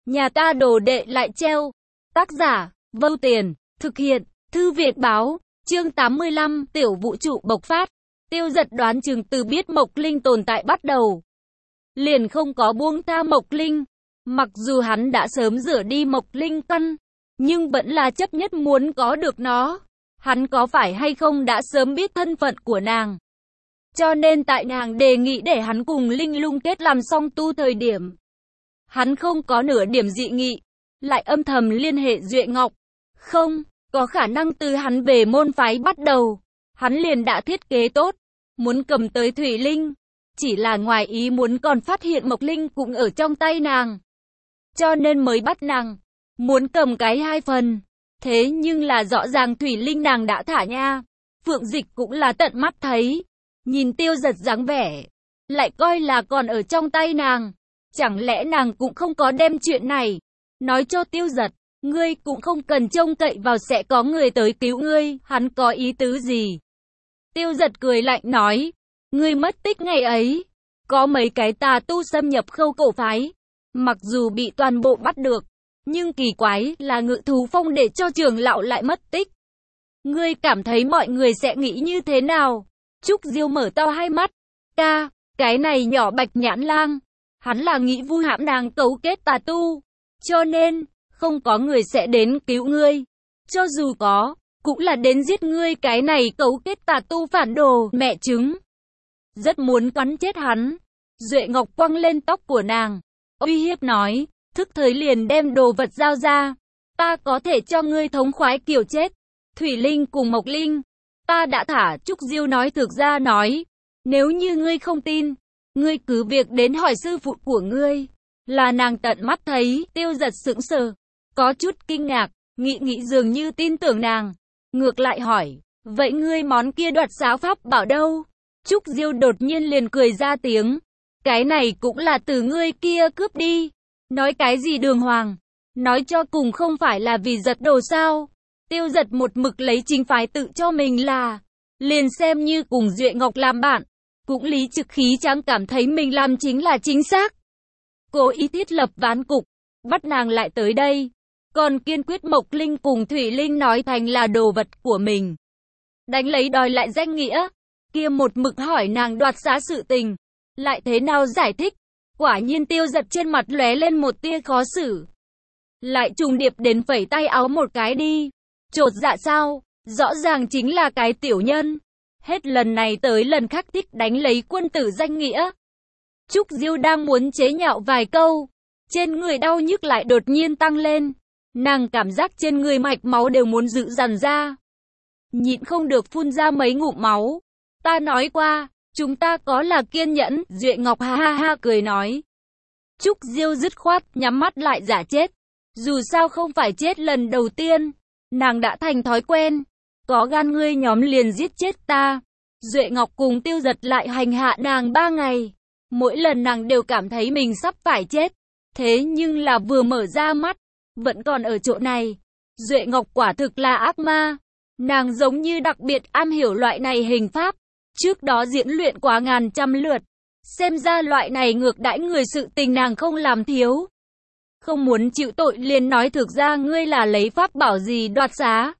Nhà ta đồ đệ lại treo. Tác giả, Vâu Tiền, thực hiện, Thư viện báo, chương 85, tiểu vũ trụ bộc phát. Tiêu Dật đoán chừng từ biết Mộc Linh tồn tại bắt đầu, liền không có buông tha Mộc Linh. Mặc dù hắn đã sớm rửa đi Mộc Linh căn, nhưng vẫn là chấp nhất muốn có được nó. Hắn có phải hay không đã sớm biết thân phận của nàng, cho nên tại nàng đề nghị để hắn cùng Linh Lung kết làm song tu thời điểm, hắn không có nửa điểm dị nghị, lại âm thầm liên hệ Duệ Ngọc. Không, có khả năng từ hắn về môn phái bắt đầu, hắn liền đã thiết kế tốt, muốn cầm tới Thủy Linh. Chỉ là ngoài ý muốn còn phát hiện Mộc Linh cũng ở trong tay nàng, cho nên mới bắt nàng, muốn cầm cái 2 phần. Thế nhưng là rõ ràng Thủy Linh nàng đã thả nha. Phượng Dịch cũng là tận mắt thấy, nhìn Tiêu Dật dáng vẻ, lại coi là còn ở trong tay nàng. Chẳng lẽ nàng cũng không có đem chuyện này nói cho Tiêu Dật? Ngươi cũng không cần trông cậy vào sẽ có người tới cứu ngươi. Hắn có ý tứ gì? Tiêu Dật cười lạnh nói, ngươi mất tích ngày ấy, có mấy cái tà tu xâm nhập Khâu Cổ phái, mặc dù bị toàn bộ bắt được, nhưng kỳ quái là Ngự Thú Phong để cho trưởng lão lại mất tích. Ngươi cảm thấy mọi người sẽ nghĩ như thế nào? Trúc Diêu mở to hai mắt. Ca, cái này nhỏ Bạch Nhãn Lang, hắn là nghĩ vu hãm nàng cấu kết tà tu, cho nên không có người sẽ đến cứu ngươi. Cho dù có, cũng là đến giết ngươi cái này cấu kết tà tu phản đồ mẹ trứng. Rất muốn cắn chết hắn. Duệ Ngọc quăng lên tóc của nàng, uy hiếp nói, thức thời liền đem đồ vật giao ra, ta có thể cho ngươi thống khoái kiểu chết. Thủy Linh cùng Mộc Linh, ta đã thả. Trúc Diêu nói thực ra nói, nếu như ngươi không tin, ngươi cứ việc đến hỏi sư phụ của ngươi. Là nàng tận mắt thấy. Tiêu Dật sững sờ, có chút kinh ngạc, nghĩ dường như tin tưởng nàng, ngược lại hỏi, vậy ngươi món kia đoạt xá pháp bảo đâu? Trúc Diêu đột nhiên liền cười ra tiếng, cái này cũng là từ ngươi kia cướp đi. Nói cái gì đường hoàng, nói cho cùng không phải là vì giật đồ sao? Tiêu Dật một mực lấy chính phái tự cho mình là, liền xem như cùng Duệ Ngọc làm bạn, cũng lý trực khí tráng cảm thấy mình làm chính là chính xác. Cố ý thiết lập ván cục, bắt nàng lại tới đây, còn kiên quyết Mộc Linh cùng Thủy Linh nói thành là đồ vật của mình, đánh lấy đòi lại danh nghĩa. Kia một mực hỏi nàng đoạt xá sự tình, lại thế nào giải thích? Quả nhiên Tiêu Dật trên mặt lóe lên một tia khó xử, lại trùng điệp đến phẩy tay áo một cái đi. Chột dạ sao? Rõ ràng chính là cái tiểu nhân, hết lần này tới lần khác thích đánh lấy quân tử danh nghĩa. Trúc Diêu đang muốn chế nhạo vài câu, trên người đau nhức lại đột nhiên tăng lên, nàng cảm giác trên người mạch máu đều muốn dự dằn ra, nhịn không được phun ra mấy ngụm máu. Ta nói qua, chúng ta có là kiên nhẫn. Duệ Ngọc ha ha ha cười nói. Trúc Diêu dứt khoát nhắm mắt lại giả chết, dù sao không phải chết lần đầu tiên, nàng đã thành thói quen. Có gan ngươi nhóm liền giết chết ta. Duệ Ngọc cùng Tiêu Dật lại hành hạ nàng 3 ngày, mỗi lần nàng đều cảm thấy mình sắp phải chết, thế nhưng là vừa mở ra mắt, vẫn còn ở chỗ này. Duệ Ngọc quả thực là ác ma, nàng giống như đặc biệt am hiểu loại này hình pháp, trước đó diễn luyện quá ngàn trăm lượt, xem ra loại này ngược đãi người sự tình nàng không làm thiếu. Không muốn chịu tội liền nói thực ra ngươi là lấy pháp bảo gì đoạt xá,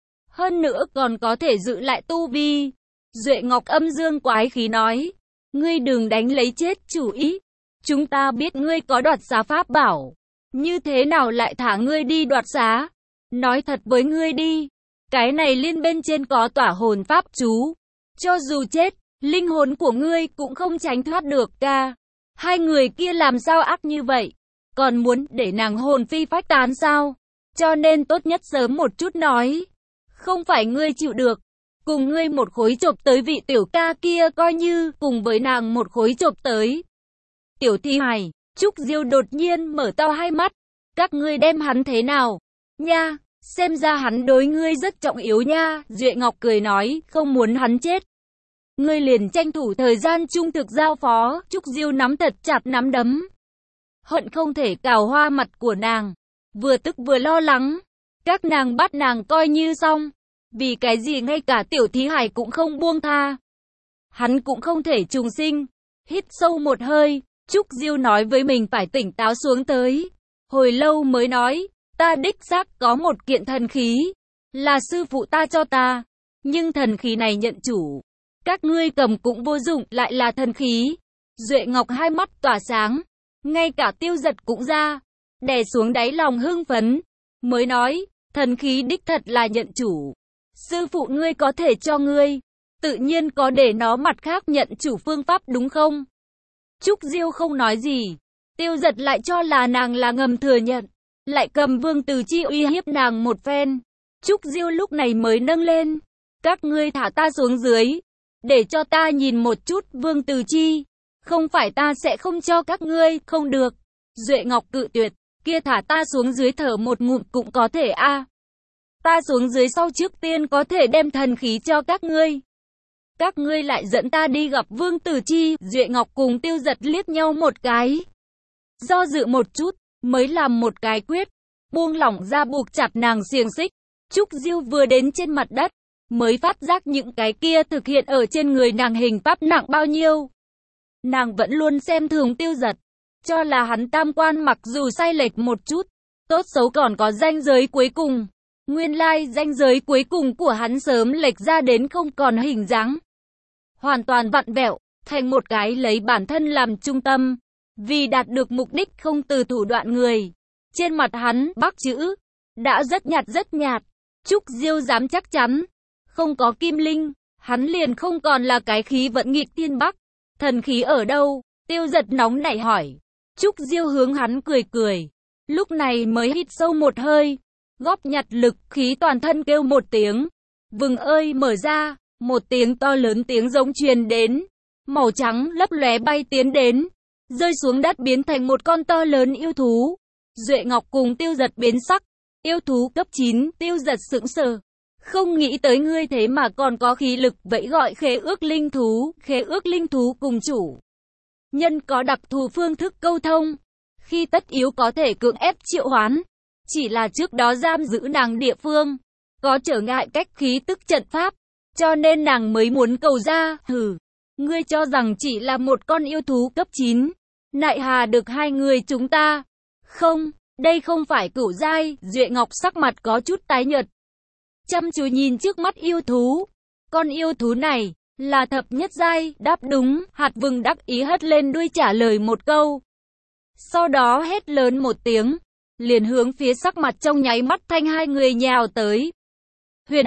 hơn nữa còn có thể giữ lại tu vi. Duệ Ngọc âm dương quái khí nói, ngươi đừng đánh lấy chết chủ ý, chúng ta biết ngươi có đoạt xá pháp bảo, như thế nào lại thả ngươi đi đoạt xá? Nói thật với ngươi đi, cái này liên bên trên có tỏa hồn pháp chú, cho dù chết, linh hồn của ngươi cũng không tránh thoát được. Ca, hai người kia làm sao ác như vậy, còn muốn để nàng hồn phi phách tán sao? Cho nên tốt nhất sớm một chút nói, không phải ngươi chịu được, cùng ngươi một khối chộp tới vị tiểu ca kia, coi như cùng với nàng một khối chộp tới. Tiểu thi hài. Trúc Diêu đột nhiên mở to hai mắt, các ngươi đem hắn thế nào? Nha, xem ra hắn đối ngươi rất trọng yếu nha. Duệ Ngọc cười nói, không muốn hắn chết, ngươi liền tranh thủ thời gian trung thực giao phó. Trúc Diêu nắm thật chặt nắm đấm, hận không thể cào hoa mặt của nàng, vừa tức vừa lo lắng. Các nàng bắt nàng coi như xong, vì cái gì ngay cả tiểu thí hải cũng không buông tha, hắn cũng không thể trùng sinh. Hít sâu một hơi, Trúc Diêu nói với mình phải tỉnh táo xuống tới. hồi lâu mới nói, ta đích xác có một kiện thần khí, là sư phụ ta cho ta, nhưng thần khí này nhận chủ. Các ngươi cầm cũng vô dụng, lại là thần khí. Duệ Ngọc hai mắt tỏa sáng, ngay cả Tiêu Dật cũng ra, đè xuống đáy lòng hưng phấn, mới nói, thần khí đích thật là nhận chủ. Sư phụ ngươi có thể cho ngươi, tự nhiên có để nó mặt khác nhận chủ phương pháp đúng không? Trúc Diêu không nói gì, Tiêu Dật lại cho là nàng là ngầm thừa nhận, lại cầm Vương Từ Chi uy hiếp nàng một phen. Trúc Diêu lúc này mới nâng lên, các ngươi thả ta xuống dưới, để cho ta nhìn một chút Vương Từ Chi, không phải ta sẽ không cho các ngươi, không được. Duệ Ngọc cự tuyệt, kia thả ta xuống dưới thở một ngụm cũng có thể a. Ta xuống dưới sau trước tiên có thể đem thần khí cho các ngươi. Các ngươi lại dẫn ta đi gặp Vương Từ Chi. Duệ Ngọc cùng Tiêu Dật liếc nhau một cái, do dự một chút, mới làm một cái quyết, buông lỏng ra buộc chặt nàng xiềng xích. Trúc Diêu vừa đến trên mặt đất, mới phát giác những cái kia thực hiện ở trên người nàng hình pháp nặng bao nhiêu. Nàng vẫn luôn xem thường Tiêu Dật, cho là hắn tam quan mặc dù sai lệch một chút, tốt xấu còn có ranh giới cuối cùng. Nguyên lai ranh giới cuối cùng của hắn sớm lệch ra đến không còn hình dáng, hoàn toàn vặn vẹo, thành một cái lấy bản thân làm trung tâm, vì đạt được mục đích không từ thủ đoạn người. Trên mặt hắn, Bắc chữ, đã rất nhạt. Trúc Diêu dám chắc chắn, không có kim linh, hắn liền không còn là cái khí vận nghịch tiên Bắc. Thần khí ở đâu? Tiêu Dật nóng nảy hỏi. Trúc Diêu hướng hắn cười cười, lúc này mới hít sâu một hơi, góp nhặt lực khí toàn thân kêu một tiếng. Vừng ơi mở ra, một tiếng to lớn tiếng giống truyền đến, màu trắng lấp lóe bay tiến đến, rơi xuống đất biến thành một con to lớn yêu thú. Duệ Ngọc cùng Tiêu Dật biến sắc, yêu thú cấp 9, Tiêu Dật sững sờ. Không nghĩ tới ngươi thế mà còn có khí lực, vậy gọi khế ước linh thú cùng chủ nhân có đặc thù phương thức câu thông, khi tất yếu có thể cưỡng ép triệu hoán. Chỉ là trước đó giam giữ nàng địa phương có trở ngại cách khí tức trận pháp, cho nên nàng mới muốn cầu ra. Hừ, ngươi cho rằng chỉ là một con yêu thú cấp 9, nại hà được hai người chúng ta? Không, đây không phải cửu giai. Duệ Ngọc sắc mặt có chút tái nhợt, chăm chú nhìn trước mắt yêu thú. Con yêu thú này là thập nhất giai. Đáp đúng. Hạt Vừng đắc ý hất lên đuôi trả lời một câu, sau đó hét lớn một tiếng, liền hướng phía sắc mặt trong nháy mắt thanh hai người nhào tới. Huyền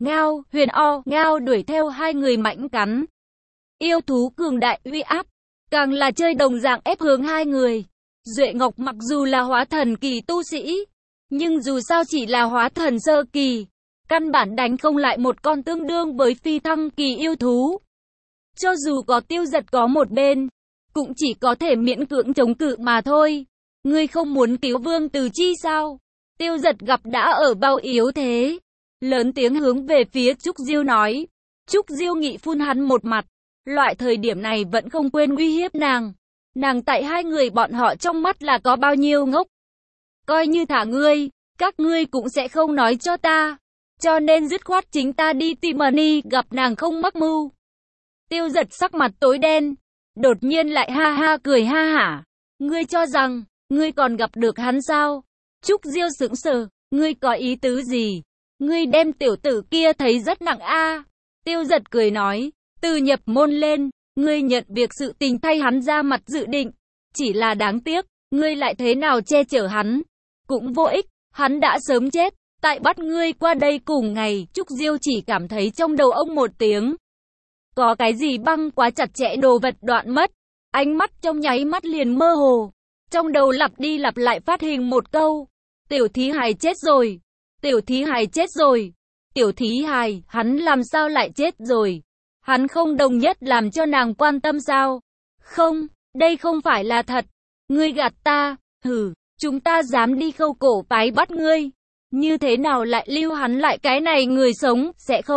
o ngao đuổi theo hai người mãnh cắn. Yêu thú cường đại uy áp, càng là chơi đồng dạng ép hướng hai người. Duệ Ngọc mặc dù là hóa thần kỳ tu sĩ, nhưng dù sao chỉ là hóa thần sơ kỳ, căn bản đánh không lại một con tương đương với phi thăng kỳ yêu thú. Cho dù có Tiêu Dật có một bên, cũng chỉ có thể miễn cưỡng chống cự mà thôi. Ngươi không muốn cứu Vương Từ Chi sao? Tiêu Dật gặp đã ở bao yếu thế, lớn tiếng hướng về phía Trúc Diêu nói. Trúc Diêu nghị phun hắn một mặt, loại thời điểm này vẫn không quên uy hiếp nàng. Nàng tại hai người bọn họ trong mắt là có bao nhiêu ngốc. Coi như thả ngươi, các ngươi cũng sẽ không nói cho ta. Cho nên dứt khoát chính ta đi tìm Mani, gặp nàng không mắc mưu. Tiêu Dật sắc mặt tối đen, đột nhiên lại ha ha cười ha hả. Ngươi cho rằng, ngươi còn gặp được hắn sao? Trúc Diêu sững sờ, ngươi có ý tứ gì? Ngươi đem tiểu tử kia thấy rất nặng a. Tiêu Dật cười nói, từ nhập môn lên, ngươi nhận việc sự tình thay hắn ra mặt dự định. Chỉ là đáng tiếc, ngươi lại thế nào che chở hắn, cũng vô ích, hắn đã sớm chết. Tại bắt ngươi qua đây cùng ngày, Trúc Diêu chỉ cảm thấy trong đầu ông một tiếng, có cái gì băng quá chặt chẽ đồ vật đoạn mất. Ánh mắt trong nháy mắt liền mơ hồ, trong đầu lặp đi lặp lại phát hình một câu, tiểu thí hài chết rồi, tiểu thí hài chết rồi, tiểu thí hài, hắn làm sao lại chết rồi? Hắn không đồng nhất làm cho nàng quan tâm sao? Không, đây không phải là thật, ngươi gạt ta. Hừ, chúng ta dám đi Khâu Cổ phái bắt ngươi, như thế nào lại lưu hắn lại cái này người sống?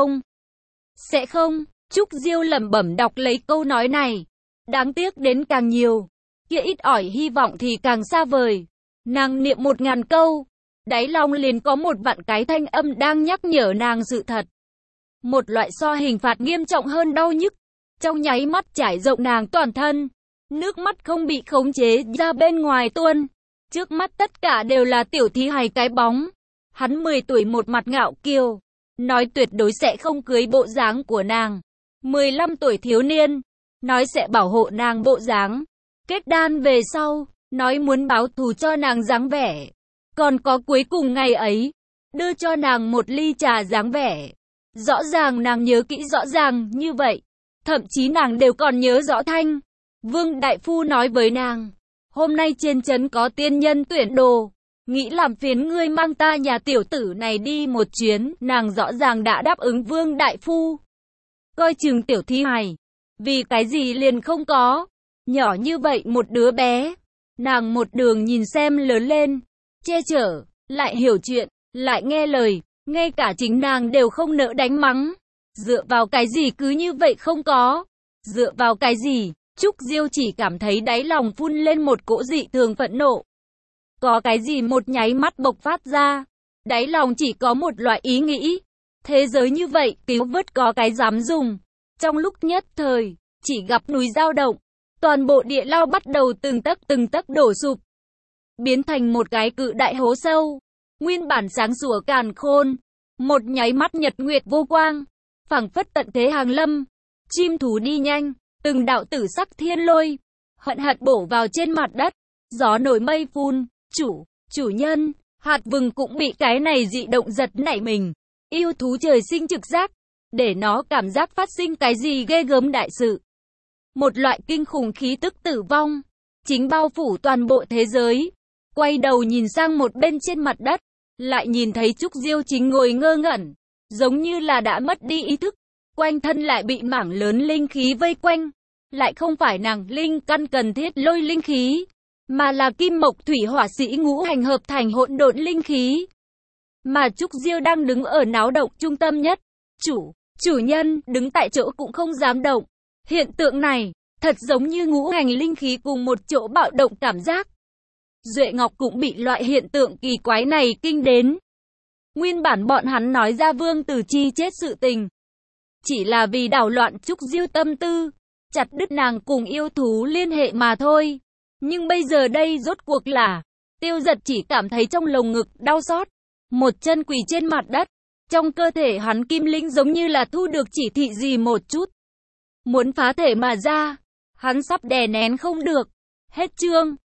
Sẽ không. Trúc Diêu lẩm bẩm đọc lấy câu nói này, đáng tiếc đến càng nhiều, kia ít ỏi hy vọng thì càng xa vời. Nàng niệm 1000 câu, đáy lòng liền có một vạn cái thanh âm đang nhắc nhở nàng sự thật. Một loại so hình phạt nghiêm trọng hơn đau nhức, trong nháy mắt trải rộng nàng toàn thân, nước mắt không bị khống chế ra bên ngoài tuôn. Trước mắt tất cả đều là Tiểu Thí Hài cái bóng. Hắn 10 tuổi một mặt ngạo kiêu, nói tuyệt đối sẽ không cưới bộ dáng của nàng. 15 tuổi thiếu niên, nói sẽ bảo hộ nàng bộ dáng. Kết đan về sau, nói muốn báo thù cho nàng dáng vẻ. Còn có cuối cùng ngày ấy, đưa cho nàng một ly trà dáng vẻ. Rõ ràng nàng nhớ kỹ rõ ràng như vậy. Thậm chí nàng đều còn nhớ rõ thanh. Vương Đại Phu nói với nàng, hôm nay trên trấn có tiên nhân tuyển đồ, nghĩ làm phiền ngươi mang ta nhà tiểu tử này đi một chuyến. Nàng rõ ràng đã đáp ứng Vương Đại Phu. Coi chừng Tiểu Thí Hài, vì cái gì liền không có. Nhỏ như vậy một đứa bé, nàng một đường nhìn xem lớn lên, che chở, lại hiểu chuyện, lại nghe lời, ngay cả chính nàng đều không nỡ đánh mắng. Dựa vào cái gì cứ như vậy không có? Dựa vào cái gì? Trúc Diêu chỉ cảm thấy đáy lòng phun lên một cỗ dị thường phẫn nộ. Có cái gì một nháy mắt bộc phát ra? Đáy lòng chỉ có một loại ý nghĩ. Thế giới như vậy, cứu vớt có cái dám dùng. Trong lúc nhất thời, chỉ gặp núi dao động. Toàn bộ địa lao bắt đầu từng tấc đổ sụp. Biến thành một cái cự đại hố sâu. Nguyên bản sáng sủa càn khôn. Một nháy mắt nhật nguyệt vô quang. Phảng phất tận thế hàng lâm. Chim thú đi nhanh. Từng đạo tử sắc thiên lôi. Hận hận bổ vào trên mặt đất. Gió nổi mây phun. Chủ nhân. Hạt vừng cũng bị cái này dị động giật nảy mình. Yêu thú trời sinh trực giác. Để nó cảm giác phát sinh cái gì ghê gớm đại sự. Một loại kinh khủng khí tức tử vong. Chính bao phủ toàn bộ thế giới. Quay đầu nhìn sang một bên trên mặt đất. Lại nhìn thấy Trúc Diêu chính ngồi ngơ ngẩn. Giống như là đã mất đi ý thức. Quanh thân lại bị mảng lớn linh khí vây quanh. Lại không phải nàng linh căn cần thiết lôi linh khí. Mà là kim mộc thủy hỏa sĩ ngũ hành hợp thành hỗn độn linh khí. Mà Trúc Diêu đang đứng ở náo động trung tâm nhất. Chủ nhân đứng tại chỗ cũng không dám động. Hiện tượng này, thật giống như ngũ hành linh khí cùng một chỗ bạo động cảm giác. Duệ Ngọc cũng bị loại hiện tượng kỳ quái này kinh đến. Nguyên bản bọn hắn nói ra Vương Tử Chi chết sự tình. Chỉ là vì đảo loạn Trúc Diêu tâm tư, chặt đứt nàng cùng yêu thú liên hệ mà thôi. Nhưng bây giờ đây rốt cuộc là, Tiêu Giật chỉ cảm thấy trong lồng ngực đau xót. Một chân quỳ trên mặt đất. Trong cơ thể hắn kim linh giống như là thu được chỉ thị gì một chút. Muốn phá thể mà ra. Hắn sắp đè nén không được. Hết chương.